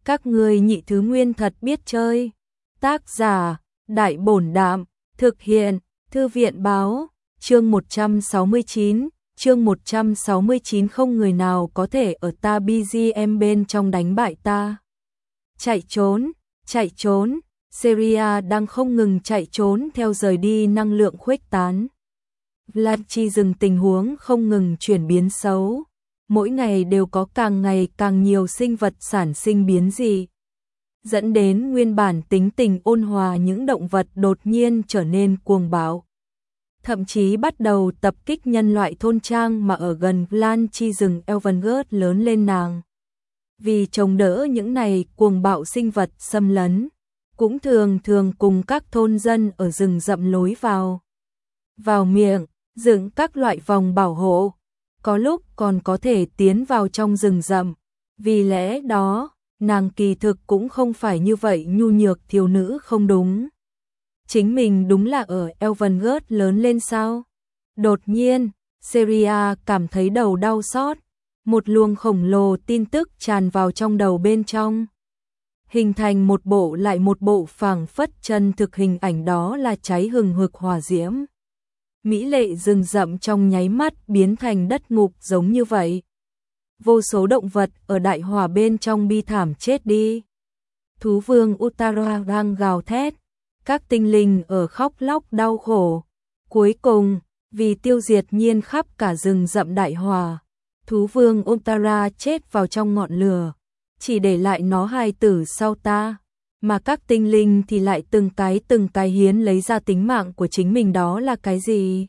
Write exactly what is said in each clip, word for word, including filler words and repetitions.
Các ngươi nhị thứ nguyên thật biết chơi. Tác giả, Đại Bổn Đạm, thực hiện, Thư viện Báo, chương một trăm sáu mươi chín, chương một trăm sáu mươi chín không người nào có thể ở ta bê giê em bên trong đánh bại ta. Chạy trốn, chạy trốn, Seria đang không ngừng chạy trốn theo rời đi năng lượng khuếch tán. Vlad Chi dừng tình huống không ngừng chuyển biến xấu. Mỗi ngày đều có càng ngày càng nhiều sinh vật sản sinh biến dị, dẫn đến nguyên bản tính tình ôn hòa những động vật đột nhiên trở nên cuồng bạo. Thậm chí bắt đầu tập kích nhân loại thôn trang mà ở gần Lan Chi rừng Elvengard lớn lên nàng. Vì chống đỡ những này cuồng bạo sinh vật xâm lấn, cũng thường thường cùng các thôn dân ở rừng rậm lối vào. Vào miệng, dựng các loại vòng bảo hộ, có lúc còn có thể tiến vào trong rừng rậm. Vì lẽ đó, nàng kỳ thực cũng không phải như vậy nhu nhược thiếu nữ không đúng. Chính mình đúng là ở Elvengard lớn lên sao? Đột nhiên, Seria cảm thấy đầu đau xót. Một luồng khổng lồ tin tức tràn vào trong đầu bên trong. Hình thành một bộ lại một bộ phảng phất chân thực hình ảnh, đó là cháy hừng hực hỏa diễm. Mỹ lệ rừng rậm trong nháy mắt biến thành đất ngục giống như vậy. Vô số động vật ở đại hỏa bên trong bi thảm chết đi. Thú vương Uttara đang gào thét. Các tinh linh ở khóc lóc đau khổ. Cuối cùng, vì tiêu diệt nhiên khắp cả rừng rậm đại hỏa, thú vương Uttara chết vào trong ngọn lửa, chỉ để lại nó hài tử sau ta. Mà các tinh linh thì lại từng cái từng cái hiến lấy ra tính mạng của chính mình, đó là cái gì?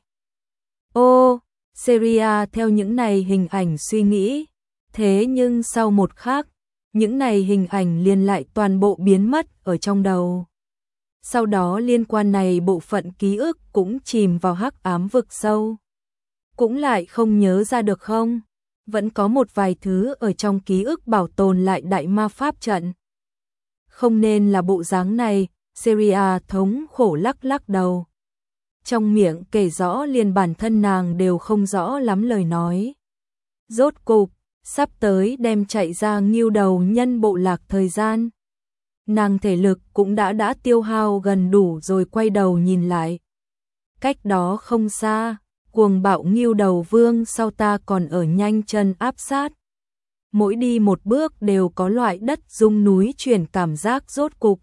Ô, Seria theo những này hình ảnh suy nghĩ. Thế nhưng sau một khắc, những này hình ảnh liền lại toàn bộ biến mất ở trong đầu. Sau đó liên quan này bộ phận ký ức cũng chìm vào hắc ám vực sâu. Cũng lại không nhớ ra được không? Vẫn có một vài thứ ở trong ký ức bảo tồn lại đại ma pháp trận. Không nên là bộ dáng này, Seria thống khổ lắc lắc đầu. Trong miệng kể rõ liền bản thân nàng đều không rõ lắm lời nói. Rốt cục, sắp tới đem chạy ra Ngưu Đầu Nhân bộ lạc thời gian. Nàng thể lực cũng đã đã tiêu hao gần đủ rồi, quay đầu nhìn lại. Cách đó không xa, cuồng bạo Ngưu Đầu Vương sau ta còn ở nhanh chân áp sát. Mỗi đi một bước đều có loại đất rung núi chuyển cảm giác. Rốt cục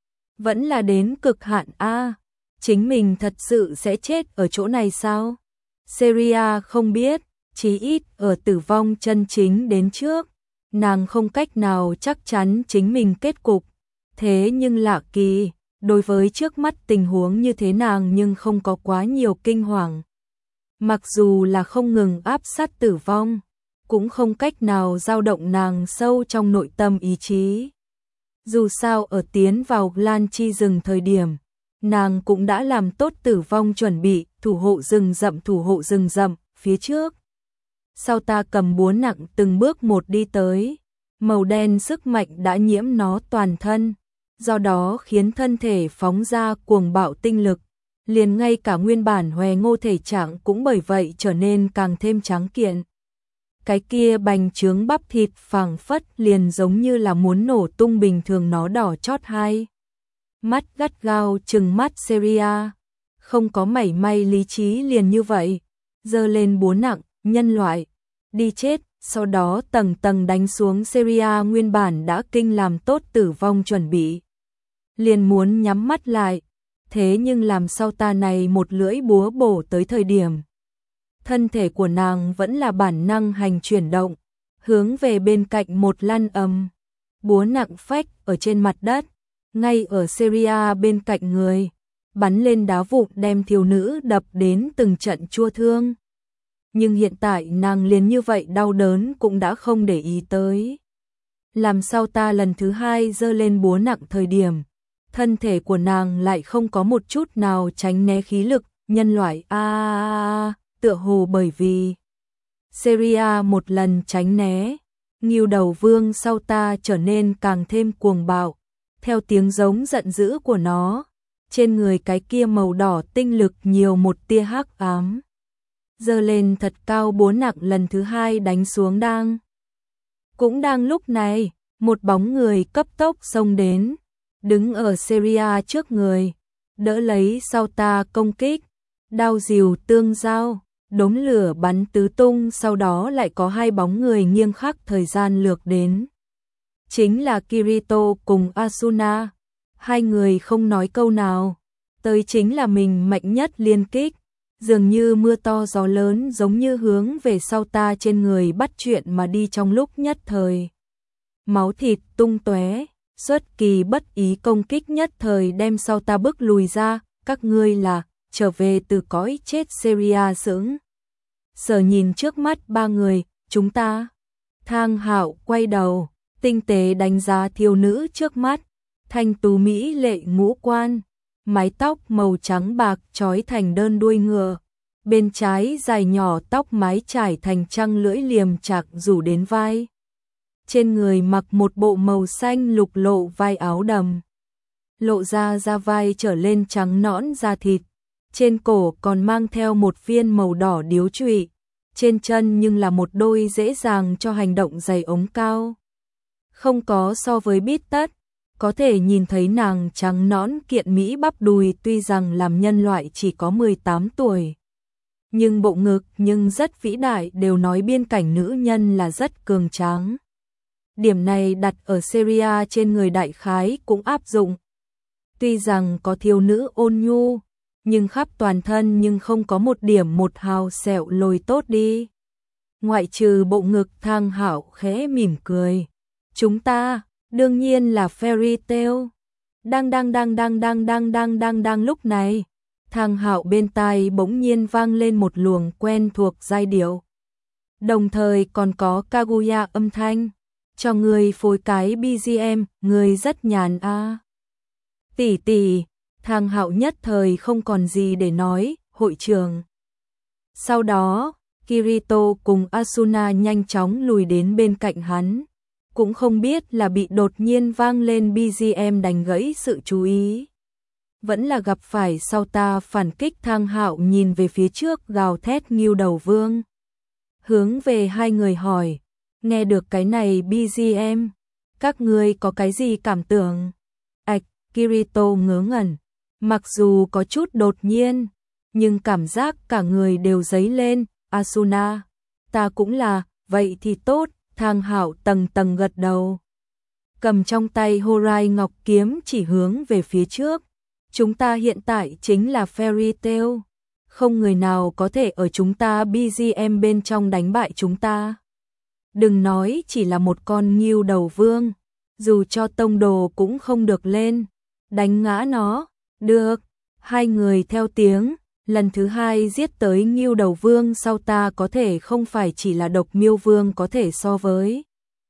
vẫn là đến cực hạn a. Chính mình thật sự sẽ chết ở chỗ này sao? Seria không biết, chí ít ở tử vong chân chính đến trước, nàng không cách nào chắc chắn chính mình kết cục. Thế nhưng lạ kỳ, đối với trước mắt tình huống như thế nàng nhưng không có quá nhiều kinh hoàng. Mặc dù là không ngừng áp sát tử vong, cũng không cách nào dao động nàng sâu trong nội tâm ý chí. Dù sao ở tiến vào Lan Chi rừng thời điểm, nàng cũng đã làm tốt tử vong chuẩn bị, thủ hộ rừng rậm thủ hộ rừng rậm phía trước. Sau ta cầm búa nặng từng bước một đi tới, màu đen sức mạnh đã nhiễm nó toàn thân, do đó khiến thân thể phóng ra cuồng bạo tinh lực, liền ngay cả nguyên bản hoè ngô thể trạng cũng bởi vậy trở nên càng thêm tráng kiện. Cái kia bành trướng bắp thịt phảng phất liền giống như là muốn nổ tung bình thường, nó đỏ chót hai mắt gắt gao trừng mắt Seria, không có mảy may lý trí, liền như vậy giơ lên búa nặng, nhân loại đi chết, sau đó tầng tầng đánh xuống. Seria nguyên bản đã kinh làm tốt tử vong chuẩn bị, liền muốn nhắm mắt lại, thế nhưng làm sao ta này một lưỡi búa bổ tới thời điểm, thân thể của nàng vẫn là bản năng hành chuyển động, hướng về bên cạnh một lăn ầm, búa nặng phách ở trên mặt đất, ngay ở Seria bên cạnh người, bắn lên đá vụn đem thiếu nữ đập đến từng trận chua thương. Nhưng hiện tại nàng liền như vậy đau đớn cũng đã không để ý tới. Làm sao ta lần thứ hai giơ lên búa nặng thời điểm, thân thể của nàng lại không có một chút nào tránh né khí lực, nhân loại a à, à, tựa hồ bởi vì Seria một lần tránh né, Ngưu Đầu Vương sau ta trở nên càng thêm cuồng bạo, theo tiếng giống giận dữ của nó, trên người cái kia màu đỏ tinh lực nhiều một tia hắc ám. Giơ lên thật cao búa nặng lần thứ hai đánh xuống. Đang cũng đang lúc này, Một bóng người cấp tốc xông đến, đứng ở Seria trước người, đỡ lấy sau ta công kích, đao rìu tương giao, đốm lửa bắn tứ tung, sau đó lại có hai bóng người nghiêng khắc thời gian lược đến. Chính là Kirito cùng Asuna, hai người không nói câu nào, tới chính là mình mạnh nhất liên kích, dường như mưa to gió lớn giống như hướng về sau ta trên người bắt chuyện mà đi trong lúc nhất thời. Máu thịt tung tóe, xuất kỳ bất ý công kích nhất thời đem sau ta bước lùi ra, các ngươi là trở về từ cõi chết. Seria sững sờ nhìn trước mắt ba người, chúng ta. Thang Hạo quay đầu, tinh tế đánh giá thiếu nữ trước mắt, thanh tú mỹ lệ ngũ quan, mái tóc màu trắng bạc trói thành đơn đuôi ngựa, bên trái dài nhỏ tóc mái trải thành trăng lưỡi liềm chạc rủ đến vai. Trên người mặc một bộ màu xanh lục lộ vai áo đầm, lộ ra da vai trở lên trắng nõn da thịt, trên cổ còn mang theo một viên màu đỏ điếu trụy, trên chân nhưng là một đôi dễ dàng cho hành động giày ống cao. Không có so với bít tất, có thể nhìn thấy nàng trắng nõn kiện mỹ bắp đùi, tuy rằng làm nhân loại chỉ có mười tám tuổi. Nhưng bộ ngực nhưng rất vĩ đại, đều nói biên cảnh nữ nhân là rất cường tráng. Điểm này đặt ở Seria trên người đại khái cũng áp dụng. Tuy rằng có thiếu nữ ôn nhu, nhưng khắp toàn thân nhưng không có một điểm một hào sẹo lồi tốt đi. Ngoại trừ bộ ngực, Thang Hạo khẽ mỉm cười. Chúng ta, đương nhiên là Fairy Tail. Đang đang đang đang đang đang đang đang đang lúc này, Thang Hạo bên tai bỗng nhiên vang lên một luồng quen thuộc giai điệu. Đồng thời còn có Kaguya âm thanh. Cho người phối cái bê giê em, người rất nhàn a. À. Tỷ tỷ, Thang Hạo nhất thời không còn gì để nói, hội trường. Sau đó, Kirito cùng Asuna nhanh chóng lùi đến bên cạnh hắn, cũng không biết là bị đột nhiên vang lên bê giê em đánh gãy sự chú ý, vẫn là gặp phải sau ta phản kích. Thang Hạo nhìn về phía trước gào thét Ngưu Đầu Vương, hướng về hai người hỏi, nghe được cái này bê giê em, các ngươi có cái gì cảm tưởng? Ảch, Kirito ngớ ngẩn, mặc dù có chút đột nhiên, nhưng cảm giác cả người đều dấy lên. Asuna, ta cũng là, vậy thì tốt. Thang Hạo tầng tầng gật đầu, cầm trong tay Horai Ngọc kiếm chỉ hướng về phía trước. Chúng ta hiện tại chính là Fairy Tail, không người nào có thể ở chúng ta bê giê em bên trong đánh bại chúng ta. Đừng nói chỉ là một con Ngưu Đầu Vương, dù cho tông đồ cũng không được lên, đánh ngã nó. Được, hai người theo tiếng, lần thứ hai giết tới Ngưu Đầu Vương sau ta có thể không phải chỉ là Độc Miêu Vương có thể so với.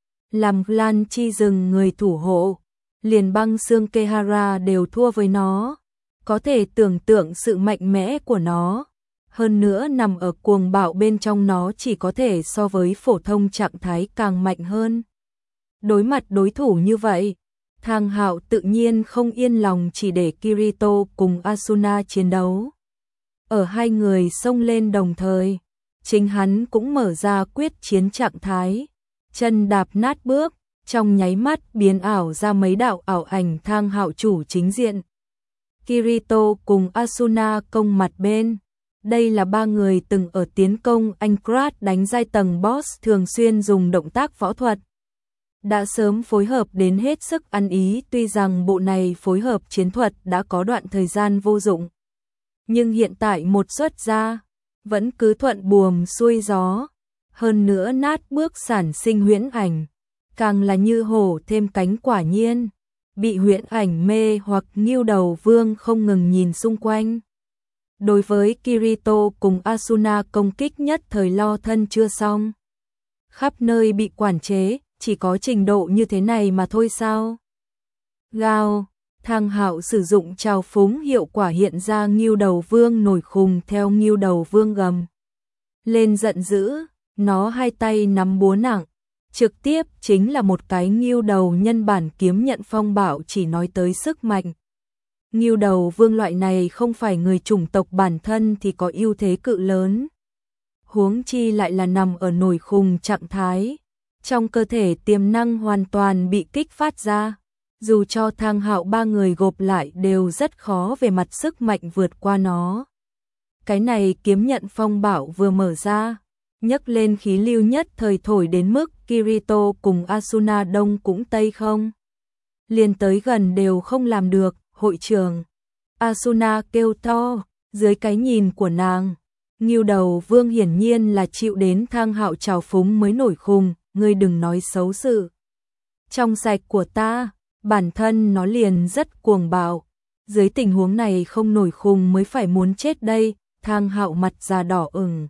Làm Lan Chi rừng người thủ hộ, liền Băng Xương Kehara đều thua với nó, có thể tưởng tượng sự mạnh mẽ của nó. Hơn nữa nằm ở cuồng bạo bên trong nó chỉ có thể so với phổ thông trạng thái càng mạnh hơn. Đối mặt đối thủ như vậy, Thang Hạo tự nhiên không yên lòng chỉ để Kirito cùng Asuna chiến đấu. Ở hai người xông lên đồng thời, chính hắn cũng mở ra quyết chiến trạng thái, chân đạp nát bước, trong nháy mắt biến ảo ra mấy đạo ảo ảnh Thang Hạo chủ chính diện. Kirito cùng Asuna công mặt bên. Đây là ba người từng ở tiến công Aincrad đánh giai tầng boss thường xuyên dùng động tác võ thuật. Đã sớm phối hợp đến hết sức ăn ý, tuy rằng bộ này phối hợp chiến thuật đã có đoạn thời gian vô dụng. Nhưng hiện tại một xuất ra, vẫn cứ thuận buồm xuôi gió. Hơn nữa nát bước sản sinh huyễn ảnh, càng là như hổ thêm cánh. Quả nhiên, bị huyễn ảnh mê hoặc Ngưu Đầu Vương không ngừng nhìn xung quanh. Đối với Kirito cùng Asuna công kích nhất thời lo thân chưa xong. Khắp nơi bị quản chế, chỉ có trình độ như thế này mà thôi sao? Gào, Thang Hạo sử dụng trào phúng hiệu quả hiện ra Ngưu Đầu Vương nổi khùng theo Ngưu Đầu Vương gầm lên giận dữ, nó hai tay nắm búa nặng, trực tiếp chính là một cái Ngưu Đầu nhân bản kiếm nhận phong bạo. Chỉ nói tới sức mạnh, Ngưu Đầu Vương loại này không phải người chủng tộc bản thân thì có ưu thế cự lớn, huống chi lại là nằm ở nổi khùng trạng thái. Trong cơ thể tiềm năng hoàn toàn bị kích phát ra. Dù cho Thang Hạo ba người gộp lại đều rất khó về mặt sức mạnh vượt qua nó. Cái này kiếm nhận phong bảo vừa mở ra, nhấc lên khí lưu nhất thời thổi đến mức Kirito cùng Asuna đông cũng tây không. Liền tới gần đều không làm được, hội trưởng. Asuna kêu to, dưới cái nhìn của nàng. Ngưu Đầu Vương hiển nhiên là chịu đến Thang Hạo trào phúng mới nổi khùng, ngươi đừng nói xấu sự. Trong sạch của ta, bản thân nó liền rất cuồng bạo. Dưới tình huống này không nổi khùng mới phải muốn chết đây, Thang Hạo mặt già đỏ ửng.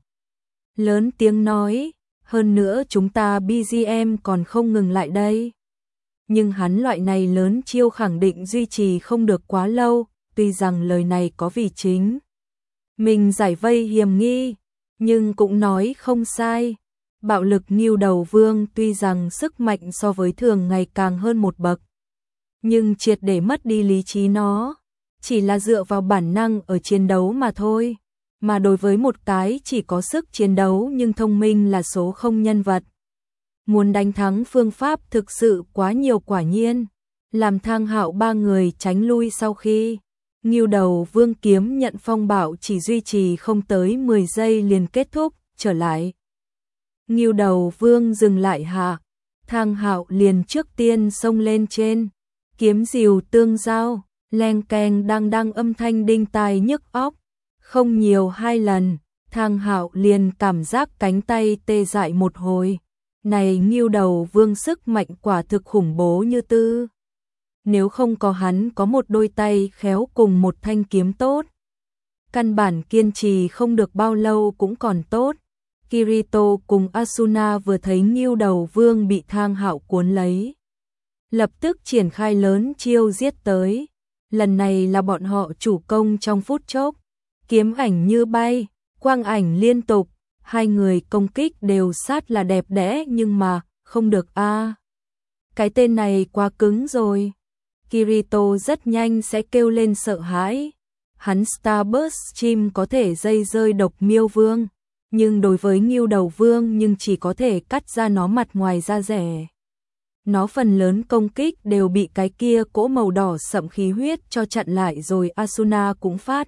Lớn tiếng nói, hơn nữa chúng ta bê giê em còn không ngừng lại đây. Nhưng hắn loại này lớn chiêu khẳng định duy trì không được quá lâu, tuy rằng lời này có vì chính mình giải vây hiểm nghi, nhưng cũng nói không sai. Bạo lực Ngưu Đầu Vương tuy rằng sức mạnh so với thường ngày càng hơn một bậc, nhưng triệt để mất đi lý trí nó, chỉ là dựa vào bản năng ở chiến đấu mà thôi. Mà đối với một cái chỉ có sức chiến đấu nhưng thông minh là số không nhân vật, muốn đánh thắng phương pháp thực sự quá nhiều quả nhiên. Làm Thang Hạo ba người tránh lui sau khi Ngưu Đầu Vương kiếm nhận phong bảo chỉ duy trì không tới mười giây liền kết thúc, trở lại. Ngưu Đầu Vương dừng lại hạ, Thang Hạo liền trước tiên xông lên trên, kiếm rìu tương giao, leng keng đang đang âm thanh đinh tai nhức óc. Không nhiều hai lần, Thang Hạo liền cảm giác cánh tay tê dại một hồi. Này Ngưu Đầu Vương sức mạnh quả thực khủng bố như tư. Nếu không có hắn có một đôi tay khéo cùng một thanh kiếm tốt, căn bản kiên trì không được bao lâu cũng còn tốt. Kirito cùng Asuna vừa thấy Ngưu Đầu Vương bị Thang Hạo cuốn lấy, lập tức triển khai lớn chiêu giết tới. Lần này là bọn họ chủ công trong phút chốc, kiếm ảnh như bay, quang ảnh liên tục, hai người công kích đều sát là đẹp đẽ nhưng mà không được a. À. Cái tên này quá cứng rồi. Kirito rất nhanh sẽ kêu lên sợ hãi. Hắn Starburst chim có thể dây rơi độc miêu vương, nhưng đối với Ngưu Đầu Vương nhưng chỉ có thể cắt ra nó mặt ngoài da rẻ. Nó phần lớn công kích đều bị cái kia cỗ màu đỏ sậm khí huyết cho chặn lại rồi. Asuna cũng phát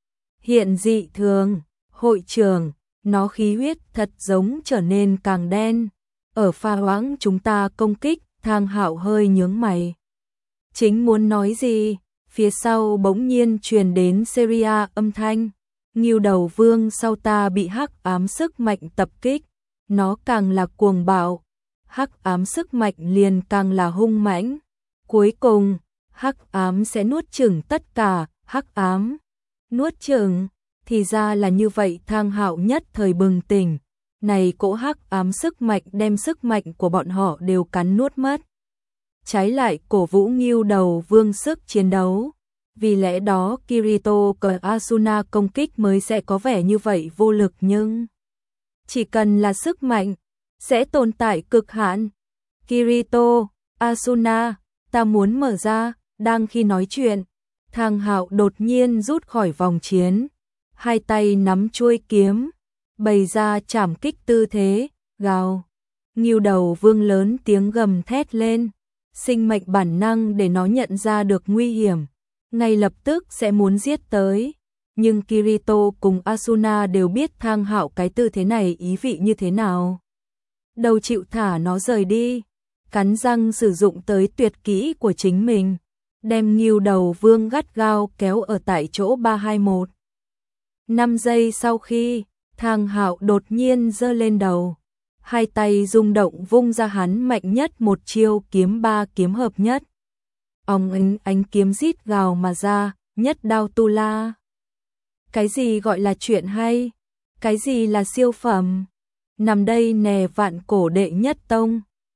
hiện dị thường, hội trưởng, nó khí huyết thật giống trở nên càng đen. Ở pha hoãng chúng ta công kích, Thang Hạo hơi nhướng mày. Chính muốn nói gì, phía sau bỗng nhiên truyền đến Seria âm thanh. Ngưu Đầu Vương sau ta bị hắc ám sức mạnh tập kích, nó càng là cuồng bạo, hắc ám sức mạnh liền càng là hung mãnh. Cuối cùng, hắc ám sẽ nuốt chửng tất cả. Hắc ám nuốt chửng, thì ra là như vậy. Thang Hạo nhất thời bừng tỉnh, này cỗ hắc ám sức mạnh đem sức mạnh của bọn họ đều cắn nuốt mất, trái lại cổ vũ Ngưu Đầu Vương sức chiến đấu. Vì lẽ đó Kirito và Asuna công kích mới sẽ có vẻ như vậy vô lực, nhưng chỉ cần là sức mạnh sẽ tồn tại cực hạn. Kirito, Asuna, ta muốn mở ra. Đang khi nói chuyện, Thang Hạo đột nhiên rút khỏi vòng chiến, hai tay nắm chuôi kiếm, bày ra trảm kích tư thế, gào. Ngưu Đầu Vương lớn tiếng gầm thét lên, sinh mệnh bản năng để nó nhận ra được nguy hiểm, ngay lập tức sẽ muốn giết tới. Nhưng Kirito cùng Asuna đều biết Thang Hạo cái tư thế này ý vị như thế nào, đâu chịu thả nó rời đi, cắn răng sử dụng tới tuyệt kỹ của chính mình, đem Ngưu Đầu Vương gắt gao kéo ở tại chỗ. Ba hai một. Năm giây sau khi Thang Hạo đột nhiên giơ lên đầu, hai tay rung động vung ra hắn mạnh nhất một chiêu kiếm ba kiếm hợp nhất. Ong ánh ánh kiếm rít gào mà ra, nhất đao tu la. Cái gì gọi là chuyện hay? Cái gì là siêu phẩm? Nằm đây nè vạn cổ đệ nhất tông,